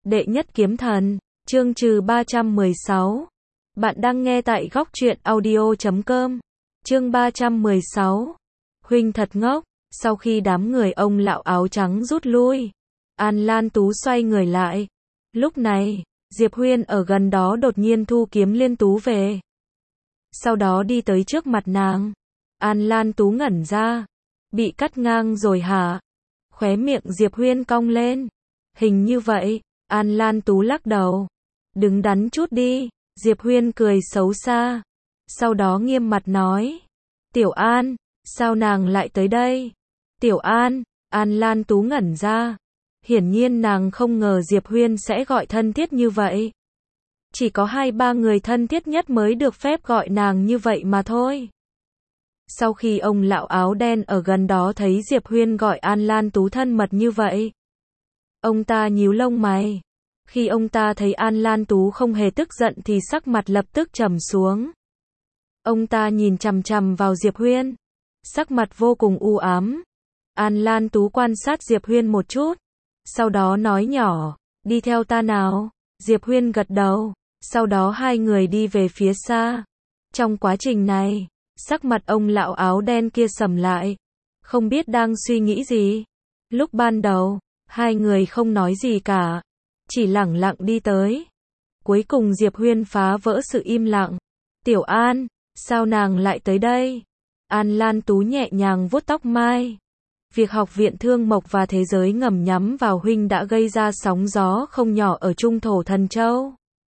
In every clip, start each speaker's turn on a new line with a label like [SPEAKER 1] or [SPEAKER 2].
[SPEAKER 1] Đệ nhất kiếm thần, chương trừ 316. Bạn đang nghe tại góc truyện audio.com. Chương 316. Huynh thật ngốc. Sau khi đám người ông lão áo trắng rút lui, An Lan Tú xoay người lại. Lúc này, Diệp Huyên ở gần đó đột nhiên thu kiếm liên tú về. Sau đó đi tới trước mặt nàng. An Lan Tú ngẩn ra. Bị cắt ngang rồi hả? Khóe miệng Diệp Huyên cong lên. Hình như vậy. An Lan Tú lắc đầu. Đứng đắn chút đi. Diệp Huyên cười xấu xa. Sau đó nghiêm mặt nói. Tiểu An, sao nàng lại tới đây? Tiểu An, An Lan Tú ngẩn ra. Hiển nhiên nàng không ngờ Diệp Huyên sẽ gọi thân thiết như vậy. Chỉ có 2-3 người thân thiết nhất mới được phép gọi nàng như vậy mà thôi. Sau khi ông lão áo đen ở gần đó thấy Diệp Huyên gọi An Lan Tú thân mật như vậy, ông ta nhíu lông mày. Khi ông ta thấy An Lan Tú không hề tức giận thì sắc mặt lập tức trầm xuống. Ông ta nhìn chằm chằm vào Diệp Huyên, sắc mặt vô cùng u ám. An Lan Tú quan sát Diệp Huyên một chút, sau đó nói nhỏ, đi theo ta nào. Diệp Huyên gật đầu, sau đó hai người đi về phía xa. Trong quá trình này, sắc mặt ông lão áo đen kia sầm lại, không biết đang suy nghĩ gì. Lúc ban đầu, hai người không nói gì cả, chỉ lẳng lặng đi tới. Cuối cùng Diệp Huyên phá vỡ sự im lặng. Tiểu An, sao nàng lại tới đây? An Lan Tú nhẹ nhàng vuốt tóc mai. Việc học viện Thương Mộc và Thế Giới Ngầm nhắm vào huynh đã gây ra sóng gió không nhỏ ở Trung Thổ Thần Châu.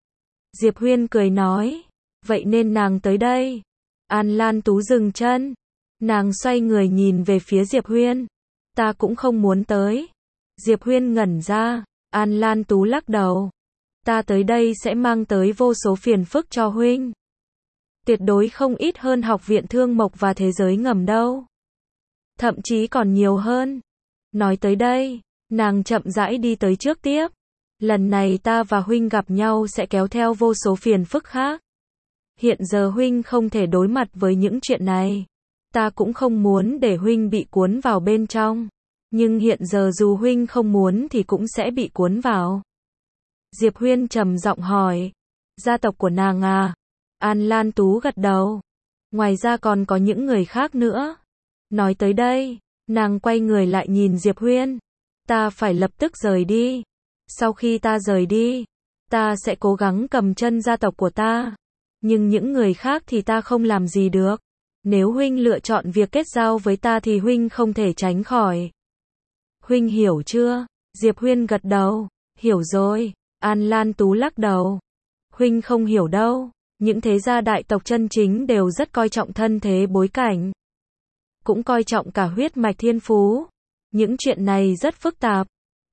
[SPEAKER 1] Diệp Huyên cười nói, vậy nên nàng tới đây. An Lan Tú dừng chân. Nàng xoay người nhìn về phía Diệp Huyên. Ta cũng không muốn tới. Diệp Huyên ngẩn ra. An Lan Tú lắc đầu. Ta tới đây sẽ mang tới vô số phiền phức cho huynh. Tuyệt đối không ít hơn học viện Thương Mộc và Thế Giới Ngầm đâu. Thậm chí còn nhiều hơn. Nói tới đây, nàng chậm rãi đi tới trước tiếp. Lần này ta và huynh gặp nhau sẽ kéo theo vô số phiền phức khác. Hiện giờ huynh không thể đối mặt với những chuyện này. Ta cũng không muốn để huynh bị cuốn vào bên trong. Nhưng hiện giờ dù huynh không muốn thì cũng sẽ bị cuốn vào. Diệp Huyên trầm giọng hỏi. Gia tộc của nàng à? An Lan Tú gật đầu. Ngoài ra còn có những người khác nữa. Nói tới đây, nàng quay người lại nhìn Diệp Huyên. Ta phải lập tức rời đi. Sau khi ta rời đi, ta sẽ cố gắng cầm chân gia tộc của ta. Nhưng những người khác thì ta không làm gì được. Nếu huynh lựa chọn việc kết giao với ta thì huynh không thể tránh khỏi. Huynh hiểu chưa? Diệp Huyên gật đầu. Hiểu rồi. An Lan Tú lắc đầu. Huynh không hiểu đâu. Những thế gia đại tộc chân chính đều rất coi trọng thân thế bối cảnh. Cũng coi trọng cả huyết mạch thiên phú. Những chuyện này rất phức tạp.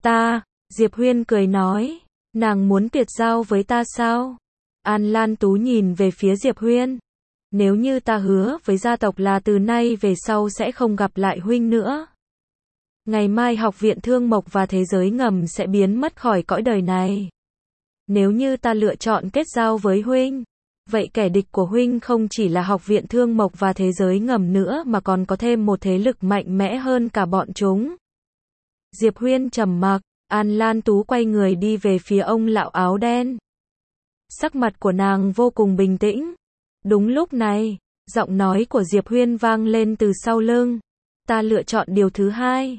[SPEAKER 1] Diệp Huyên cười nói. Nàng muốn tuyệt giao với ta sao? An Lan Tú nhìn về phía Diệp Huyên. Nếu như ta hứa với gia tộc là từ nay về sau sẽ không gặp lại huynh nữa. Ngày mai học viện Thương Mộc và Thế Giới Ngầm sẽ biến mất khỏi cõi đời này. Nếu như ta lựa chọn kết giao với huynh, vậy kẻ địch của huynh không chỉ là học viện Thương Mộc và Thế Giới Ngầm nữa mà còn có thêm một thế lực mạnh mẽ hơn cả bọn chúng. Diệp Huyên trầm mặc. An Lan Tú quay người đi về phía ông lão áo đen. Sắc mặt của nàng vô cùng bình tĩnh. Đúng lúc này, giọng nói của Diệp Huyên vang lên từ sau lưng. Ta lựa chọn điều thứ hai.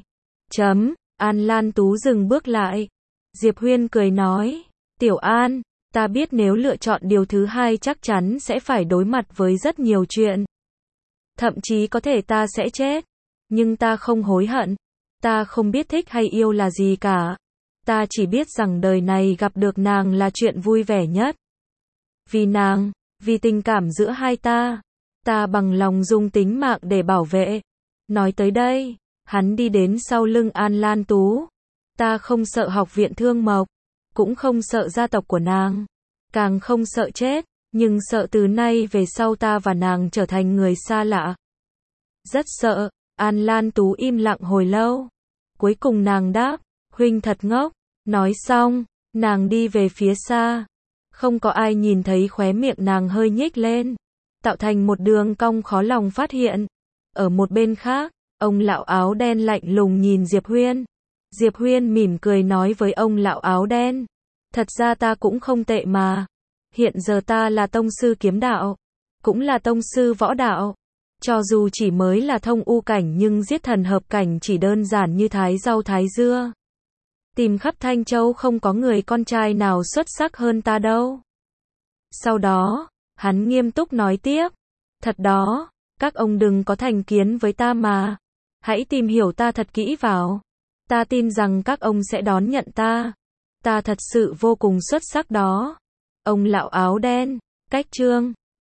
[SPEAKER 1] An Lan Tú dừng bước lại. Diệp Huyên cười nói. Tiểu An, ta biết nếu lựa chọn điều thứ hai chắc chắn sẽ phải đối mặt với rất nhiều chuyện. Thậm chí có thể ta sẽ chết. Nhưng ta không hối hận. Ta không biết thích hay yêu là gì cả. Ta chỉ biết rằng đời này gặp được nàng là chuyện vui vẻ nhất. Vì nàng, vì tình cảm giữa hai ta bằng lòng dùng tính mạng để bảo vệ. Nói tới đây, hắn đi đến sau lưng An Lan Tú. Ta không sợ học viện Thương Mộc, cũng không sợ gia tộc của nàng, càng không sợ chết, nhưng sợ từ nay về sau ta và nàng trở thành người xa lạ. Rất sợ. An Lan Tú im lặng hồi lâu. Cuối cùng nàng đáp, huynh thật ngốc. Nói xong, nàng đi về phía xa. Không có ai nhìn thấy khóe miệng nàng hơi nhếch lên, tạo thành một đường cong khó lòng phát hiện. Ở một bên khác, ông lão áo đen lạnh lùng nhìn Diệp Huyên. Diệp Huyên mỉm cười nói với ông lão áo đen. Thật ra ta cũng không tệ mà. Hiện giờ ta là tông sư kiếm đạo, cũng là tông sư võ đạo. Cho dù chỉ mới là thông u cảnh nhưng giết thần hợp cảnh chỉ đơn giản như thái rau thái dưa. Tìm khắp Thanh Châu không có người con trai nào xuất sắc hơn ta đâu. Sau đó, hắn nghiêm túc nói tiếp. Thật đó, các ông đừng có thành kiến với ta mà. Hãy tìm hiểu ta thật kỹ vào. Ta tin rằng các ông sẽ đón nhận ta. Ta thật sự vô cùng xuất sắc đó. Ông lão áo đen, cách chương.